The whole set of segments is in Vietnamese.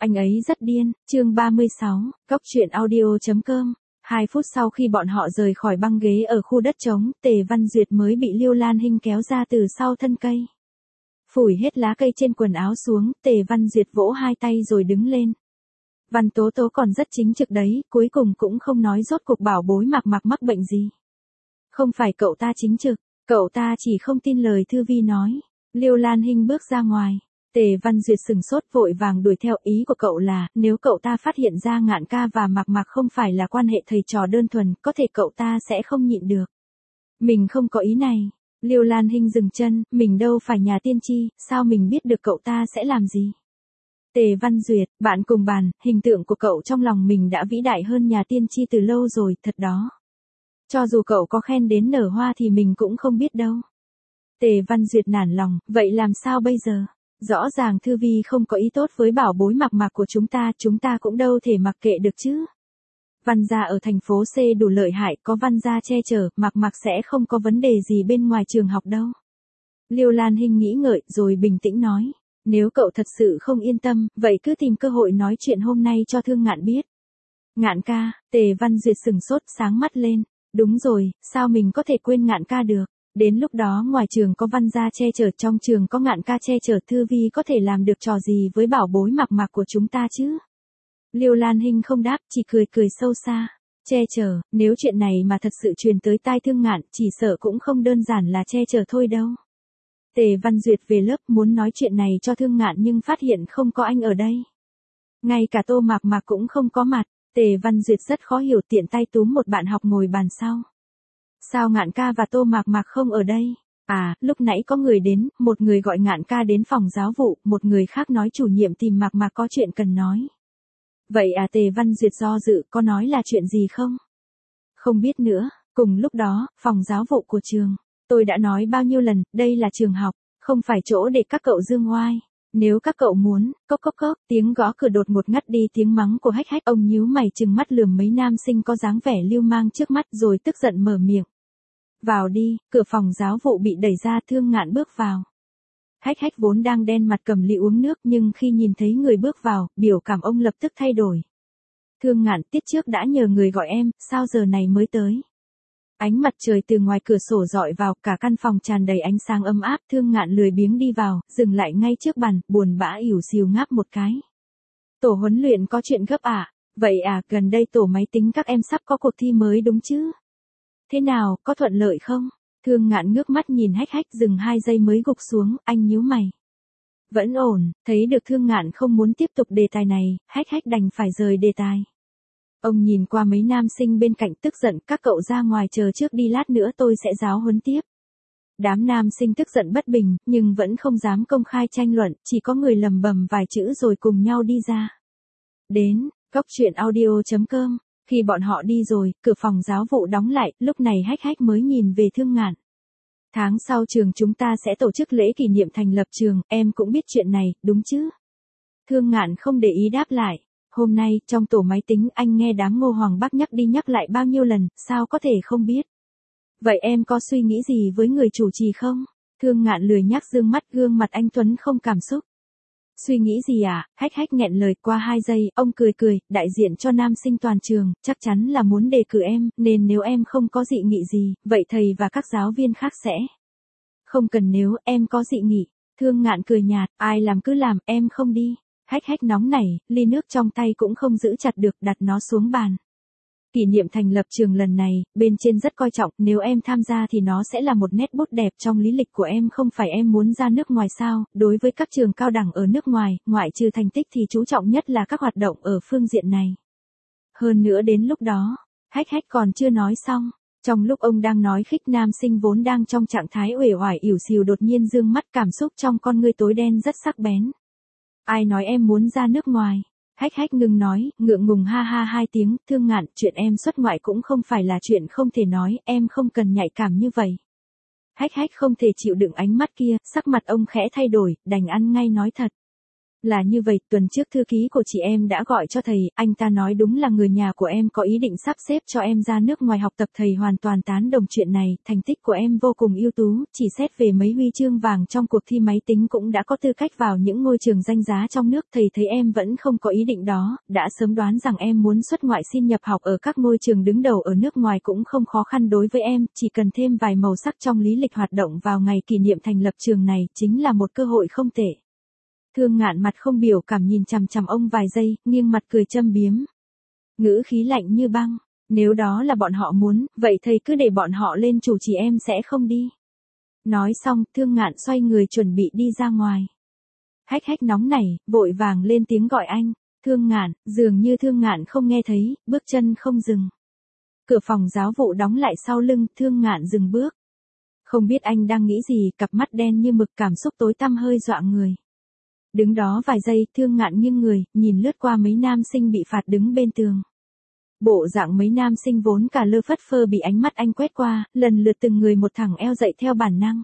Anh ấy rất điên, chương 36, Cóc truyện audio.com. 2 phút sau khi bọn họ rời khỏi băng ghế ở khu đất trống, Tề Văn Duyệt mới bị Liêu Lan Hinh kéo ra từ sau thân cây. Phủi hết lá cây trên quần áo xuống, Tề Văn Duyệt vỗ hai tay rồi đứng lên. Văn Tố Tố còn rất chính trực đấy, cuối cùng cũng không nói rốt cuộc bảo bối Mạc Mạc mắc bệnh gì. Không phải cậu ta chính trực, cậu ta chỉ không tin lời Thư Vi nói. Liêu Lan Hinh bước ra ngoài. Tề Văn Duyệt sừng sốt vội vàng đuổi theo, ý của cậu là, nếu cậu ta phát hiện ra Ngạn ca và Mạc Mạc không phải là quan hệ thầy trò đơn thuần, có thể cậu ta sẽ không nhịn được. Mình không có ý này. Liêu Lan Hinh dừng chân, mình đâu phải nhà tiên tri, sao mình biết được cậu ta sẽ làm gì. Tề Văn Duyệt, bạn cùng bàn, hình tượng của cậu trong lòng mình đã vĩ đại hơn nhà tiên tri từ lâu rồi, thật đó. Cho dù cậu có khen đến nở hoa thì mình cũng không biết đâu. Tề Văn Duyệt nản lòng, vậy làm sao bây giờ? Rõ ràng Thư Vi không có ý tốt với bảo bối Mạc Mạc của chúng ta cũng đâu thể mặc kệ được chứ. Văn gia ở thành phố C đủ lợi hại, có Văn gia che chở, Mạc Mạc sẽ không có vấn đề gì bên ngoài trường học đâu. Liêu Lan Hinh nghĩ ngợi rồi bình tĩnh nói, nếu cậu thật sự không yên tâm, vậy cứ tìm cơ hội nói chuyện hôm nay cho Thương Ngạn biết. Ngạn ca, Tề Văn Duyệt sừng sốt sáng mắt lên, đúng rồi, sao mình có thể quên Ngạn ca được. Đến lúc đó ngoài trường có Văn gia che chở, trong trường có Ngạn ca che chở, Thư Vi có thể làm được trò gì với bảo bối Mạc Mạc của chúng ta chứ? Liêu Lan Hinh không đáp, chỉ cười sâu xa. Che chở, nếu chuyện này mà thật sự truyền tới tai Thương Ngạn, chỉ sợ cũng không đơn giản là che chở thôi đâu. Tề Văn Duyệt về lớp muốn nói chuyện này cho Thương Ngạn nhưng phát hiện không có anh ở đây. Ngay cả Tô Mạc Mạc cũng không có mặt, Tề Văn Duyệt rất khó hiểu, tiện tay túm một bạn học ngồi bàn sau. Sao Ngạn ca và Tô Mạc Mạc không ở đây? À, lúc nãy có người đến, một người gọi Ngạn ca đến phòng giáo vụ, một người khác nói chủ nhiệm tìm Mạc Mạc có chuyện cần nói. Vậy à, Tề Văn Duyệt do dự, có nói là chuyện gì không? Không biết nữa. Cùng lúc đó, phòng giáo vụ của trường. Tôi đã nói bao nhiêu lần, đây là trường học, không phải chỗ để các cậu dương oai. Nếu các cậu muốn, cốc, tiếng gõ cửa đột ngột ngắt đi tiếng mắng của Hách Hách. Ông nhíu mày trừng mắt lườm mấy nam sinh có dáng vẻ lưu mang trước mắt rồi tức giận mở miệng. Vào đi, cửa phòng giáo vụ bị đẩy ra, Thương Ngạn bước vào. Hách Hách vốn đang đen mặt cầm ly uống nước nhưng khi nhìn thấy người bước vào, biểu cảm ông lập tức thay đổi. Thương Ngạn, tiết trước đã nhờ người gọi em, sao giờ này mới tới? Ánh mặt trời từ ngoài cửa sổ rọi vào, cả căn phòng tràn đầy ánh sáng ấm áp. Thương Ngạn lười biếng đi vào, dừng lại ngay trước bàn, buồn bã ỉu xìu ngáp một cái. Tổ huấn luyện có chuyện gấp à? Vậy à, gần đây tổ máy tính các em sắp có cuộc thi mới đúng chứ? Thế nào, có thuận lợi không? Thương Ngạn ngước mắt nhìn Hách Hách, dừng 2 giây mới gục xuống, anh nhíu mày. Vẫn ổn, thấy được Thương Ngạn không muốn tiếp tục đề tài này, Hách Hách đành phải rời đề tài. Ông nhìn qua mấy nam sinh bên cạnh tức giận, các cậu ra ngoài chờ trước đi, lát nữa tôi sẽ giáo huấn tiếp. Đám nam sinh tức giận bất bình, nhưng vẫn không dám công khai tranh luận, chỉ có người lầm bầm vài chữ rồi cùng nhau đi ra. Đến, Cóc truyện audio.com. Khi bọn họ đi rồi, cửa phòng giáo vụ đóng lại, lúc này Hách Hách mới nhìn về Thương Ngạn. Tháng sau trường chúng ta sẽ tổ chức lễ kỷ niệm thành lập trường, em cũng biết chuyện này, đúng chứ? Thương Ngạn không để ý đáp lại. Hôm nay, trong tổ máy tính anh nghe đám Ngô Hoàng Bắc nhắc đi nhắc lại bao nhiêu lần, sao có thể không biết? Vậy em có suy nghĩ gì với người chủ trì không? Thương Ngạn lười nhác dương mắt, gương mặt anh Tuấn không cảm xúc. Suy nghĩ gì à? Hách Hách nghẹn lời. Qua 2 giây, ông cười, đại diện cho nam sinh toàn trường, chắc chắn là muốn đề cử em, nên nếu em không có dị nghị gì, vậy thầy và các giáo viên khác sẽ. Không cần nếu em có dị nghị. Thương Ngạn cười nhạt, ai làm cứ làm, em không đi. Hách Hách nóng nảy, ly nước trong tay cũng không giữ chặt được, đặt nó xuống bàn. Kỷ niệm thành lập trường lần này, bên trên rất coi trọng, nếu em tham gia thì nó sẽ là một nét bút đẹp trong lý lịch của em. Không phải em muốn ra nước ngoài sao? Đối với các trường cao đẳng ở nước ngoài, ngoại trừ thành tích thì chú trọng nhất là các hoạt động ở phương diện này. Hơn nữa đến lúc đó, Hách Hách còn chưa nói xong. Trong lúc ông đang nói khích, nam sinh vốn đang trong trạng thái uể oải ỉu xìu đột nhiên dương mắt, cảm xúc trong con ngươi tối đen rất sắc bén. Ai nói em muốn ra nước ngoài? Hách Hách ngừng nói, ngượng ngùng ha ha 2 tiếng. Thương Ngạn, chuyện em xuất ngoại cũng không phải là chuyện không thể nói, em không cần nhạy cảm như vậy. Hách Hách không thể chịu đựng ánh mắt kia, sắc mặt ông khẽ thay đổi, đành ăn ngay nói thật. Là như vậy, tuần trước thư ký của chị em đã gọi cho thầy, anh ta nói đúng là người nhà của em có ý định sắp xếp cho em ra nước ngoài học tập, thầy hoàn toàn tán đồng chuyện này, thành tích của em vô cùng ưu tú, chỉ xét về mấy huy chương vàng trong cuộc thi máy tính cũng đã có tư cách vào những ngôi trường danh giá trong nước, thầy thấy em vẫn không có ý định đó, đã sớm đoán rằng em muốn xuất ngoại xin nhập học ở các ngôi trường đứng đầu ở nước ngoài cũng không khó khăn đối với em, chỉ cần thêm vài màu sắc trong lý lịch hoạt động vào ngày kỷ niệm thành lập trường này, chính là một cơ hội không tệ. Thương Ngạn mặt không biểu cảm nhìn chằm chằm ông vài giây, nghiêng mặt cười châm biếm. Ngữ khí lạnh như băng, nếu đó là bọn họ muốn, vậy thầy cứ để bọn họ lên chủ trì, em sẽ không đi. Nói xong, Thương Ngạn xoay người chuẩn bị đi ra ngoài. Hách Hách nóng nảy, vội vàng lên tiếng gọi anh. Thương Ngạn, dường như Thương Ngạn không nghe thấy, bước chân không dừng. Cửa phòng giáo vụ đóng lại sau lưng, Thương Ngạn dừng bước. Không biết anh đang nghĩ gì, cặp mắt đen như mực, cảm xúc tối tăm hơi dọa người. Đứng đó vài giây, Thương Ngạn nghiêng người, nhìn lướt qua mấy nam sinh bị phạt đứng bên tường. Bộ dạng mấy nam sinh vốn cả lơ phất phơ bị ánh mắt anh quét qua, lần lượt từng người một thẳng eo dậy theo bản năng.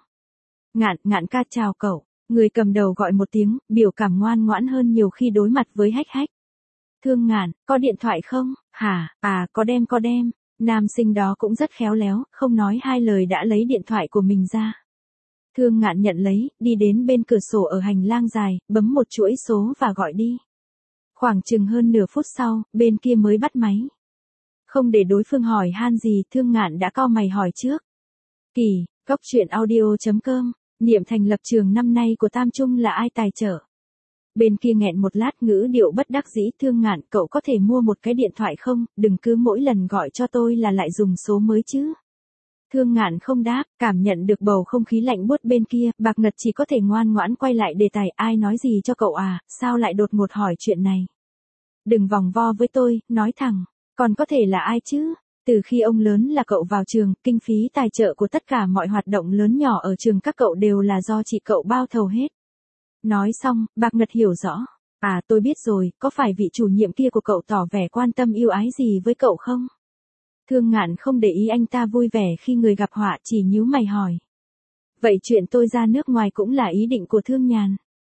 Ngạn ca chào cậu, người cầm đầu gọi một tiếng, biểu cảm ngoan ngoãn hơn nhiều khi đối mặt với Hách Hách. Thương Ngạn, có điện thoại không? Hả, có đem. Nam sinh đó cũng rất khéo léo, không nói hai lời đã lấy điện thoại của mình ra. Thương Ngạn nhận lấy, đi đến bên cửa sổ ở hành lang dài, bấm một chuỗi số và gọi đi. Khoảng chừng hơn nửa phút sau, bên kia mới bắt máy. Không để đối phương hỏi han gì, Thương Ngạn đã cau mày hỏi trước. Kỳ, Cóc Truyện Audio.com, niệm thành lập trường năm nay của Tam Trung là ai tài trợ? Bên kia nghẹn một lát, ngữ điệu bất đắc dĩ. Thương Ngạn, cậu có thể mua một cái điện thoại không, đừng cứ mỗi lần gọi cho tôi là lại dùng số mới chứ. Thương Ngạn không đáp, cảm nhận được bầu không khí lạnh buốt bên kia, Bạc Ngật chỉ có thể ngoan ngoãn quay lại đề tài. Ai nói gì cho cậu à, sao lại đột ngột hỏi chuyện này? Đừng vòng vo với tôi, nói thẳng, còn có thể là ai chứ? Từ khi ông lớn là cậu vào trường, kinh phí tài trợ của tất cả mọi hoạt động lớn nhỏ ở trường các cậu đều là do chị cậu bao thầu hết. Nói xong, Bạc Ngật hiểu rõ. Tôi biết rồi, có phải vị chủ nhiệm kia của cậu tỏ vẻ quan tâm yêu ái gì với cậu không? Thương Ngạn không để ý anh ta vui vẻ khi người gặp họa, chỉ nhíu mày hỏi. Vậy chuyện tôi ra nước ngoài cũng là ý định của Thương Nhàn.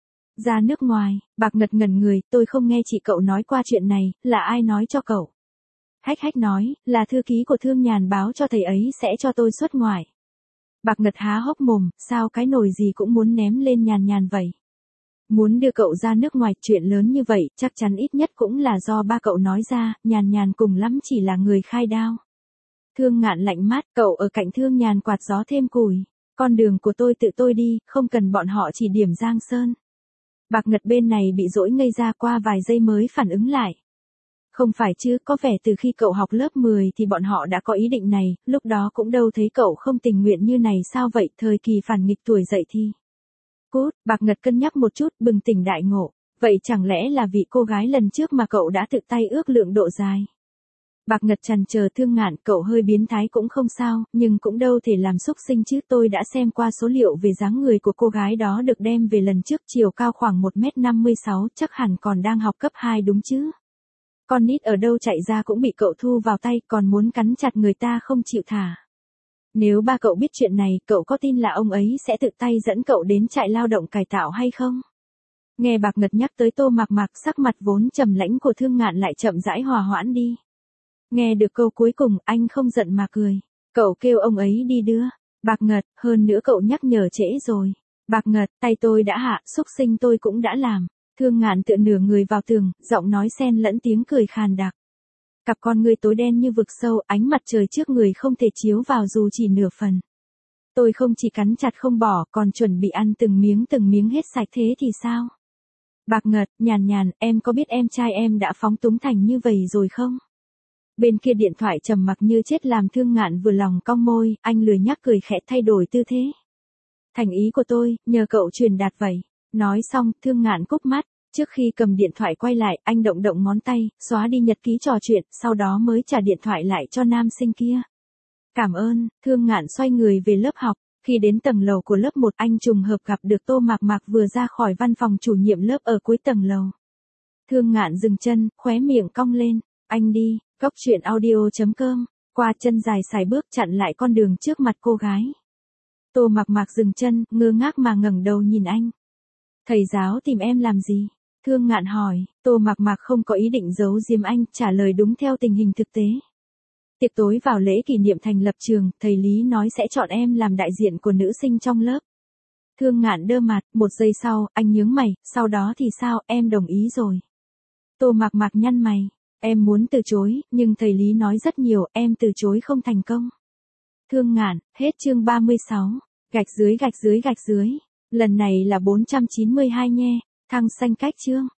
Ra nước ngoài, Bạc Ngật ngẩn người, tôi không nghe chị cậu nói qua chuyện này, là ai nói cho cậu? Hách Hách nói, là thư ký của Thương Nhàn báo cho thầy ấy sẽ cho tôi xuất ngoại. Bạc Ngật há hốc mồm, sao cái nồi gì cũng muốn ném lên Nhàn vậy? Muốn đưa cậu ra nước ngoài, chuyện lớn như vậy, chắc chắn ít nhất cũng là do ba cậu nói ra, Nhàn cùng lắm chỉ là người khai đao. Thương Ngạn lạnh mắt, cậu ở cạnh Thương Nhàn quạt gió thêm củi. Con đường của tôi tự tôi đi, không cần bọn họ chỉ điểm giang sơn. Bạc Ngật bên này bị dỗi ngây ra, qua vài giây mới phản ứng lại. Không phải chứ, có vẻ từ khi cậu học lớp 10 thì bọn họ đã có ý định này, lúc đó cũng đâu thấy cậu không tình nguyện như này sao vậy, thời kỳ phản nghịch tuổi dậy thì. Cút, Bạc Ngật cân nhắc một chút, bừng tỉnh đại ngộ. Vậy chẳng lẽ là vị cô gái lần trước mà cậu đã tự tay ước lượng độ dài? Bạc Ngật trằn chờ. Thương Ngạn, cậu hơi biến thái cũng không sao, nhưng cũng đâu thể làm xúc sinh chứ. Tôi đã xem qua số liệu về dáng người của cô gái đó được đem về lần trước, chiều cao khoảng 1m56, chắc hẳn còn đang học cấp 2 đúng chứ. Con nít ở đâu chạy ra cũng bị cậu thu vào tay, còn muốn cắn chặt người ta không chịu thả. Nếu ba cậu biết chuyện này, cậu có tin là ông ấy sẽ tự tay dẫn cậu đến trại lao động cải tạo hay không? Nghe Bạc Ngật nhắc tới Tô Mạc Mạc, sắc mặt vốn trầm lãnh của Thương Ngạn lại chậm rãi hòa hoãn đi. Nghe được câu cuối cùng, anh không giận mà cười. Cậu kêu ông ấy đi đưa. Bạc Ngật, hơn nữa cậu nhắc nhở trễ rồi. Bạc Ngật, tay tôi đã hạ, xúc sinh tôi cũng đã làm. Thương Ngạn tựa nửa người vào tường, giọng nói xen lẫn tiếng cười khàn đặc. Cặp con ngươi tối đen như vực sâu, ánh mặt trời trước người không thể chiếu vào dù chỉ nửa phần. Tôi không chỉ cắn chặt không bỏ, còn chuẩn bị ăn từng miếng hết sạch, thế thì sao? Bạc Ngật, Nhàn, em có biết em trai em đã phóng túng thành như vậy rồi không? Bên kia điện thoại trầm mặc như chết làm Thương Ngạn vừa lòng cong môi, anh lười nhắc cười khẽ thay đổi tư thế. Thành ý của tôi, nhờ cậu truyền đạt vậy. Nói xong, Thương Ngạn cúp mắt. Trước khi cầm điện thoại quay lại, anh động ngón tay, xóa đi nhật ký trò chuyện, sau đó mới trả điện thoại lại cho nam sinh kia. Cảm ơn. Thương Ngạn xoay người về lớp học. Khi đến tầng lầu của lớp 1, anh trùng hợp gặp được Tô Mạc Mạc vừa ra khỏi văn phòng chủ nhiệm lớp ở cuối tầng lầu. Thương Ngạn dừng chân, khóe miệng cong lên. Anh đi. Cóc Truyện Audio.com, qua chân dài xài bước chặn lại con đường trước mặt cô gái. Tô Mạc Mạc dừng chân, ngơ ngác mà ngẩng đầu nhìn anh. Thầy giáo tìm em làm gì? Thương Ngạn hỏi, Tô Mạc Mạc không có ý định giấu giếm anh, trả lời đúng theo tình hình thực tế. Tiệc tối vào lễ kỷ niệm thành lập trường, thầy Lý nói sẽ chọn em làm đại diện của nữ sinh trong lớp. Thương Ngạn đơ mặt, một giây sau, anh nhướng mày, sau đó thì sao, em đồng ý rồi. Tô Mạc Mạc nhăn mày, em muốn từ chối, nhưng thầy Lý nói rất nhiều, em từ chối không thành công. Thương Ngạn, hết chương 36, gạch dưới. Lần này là 492 nhé, thăng xanh cách chương.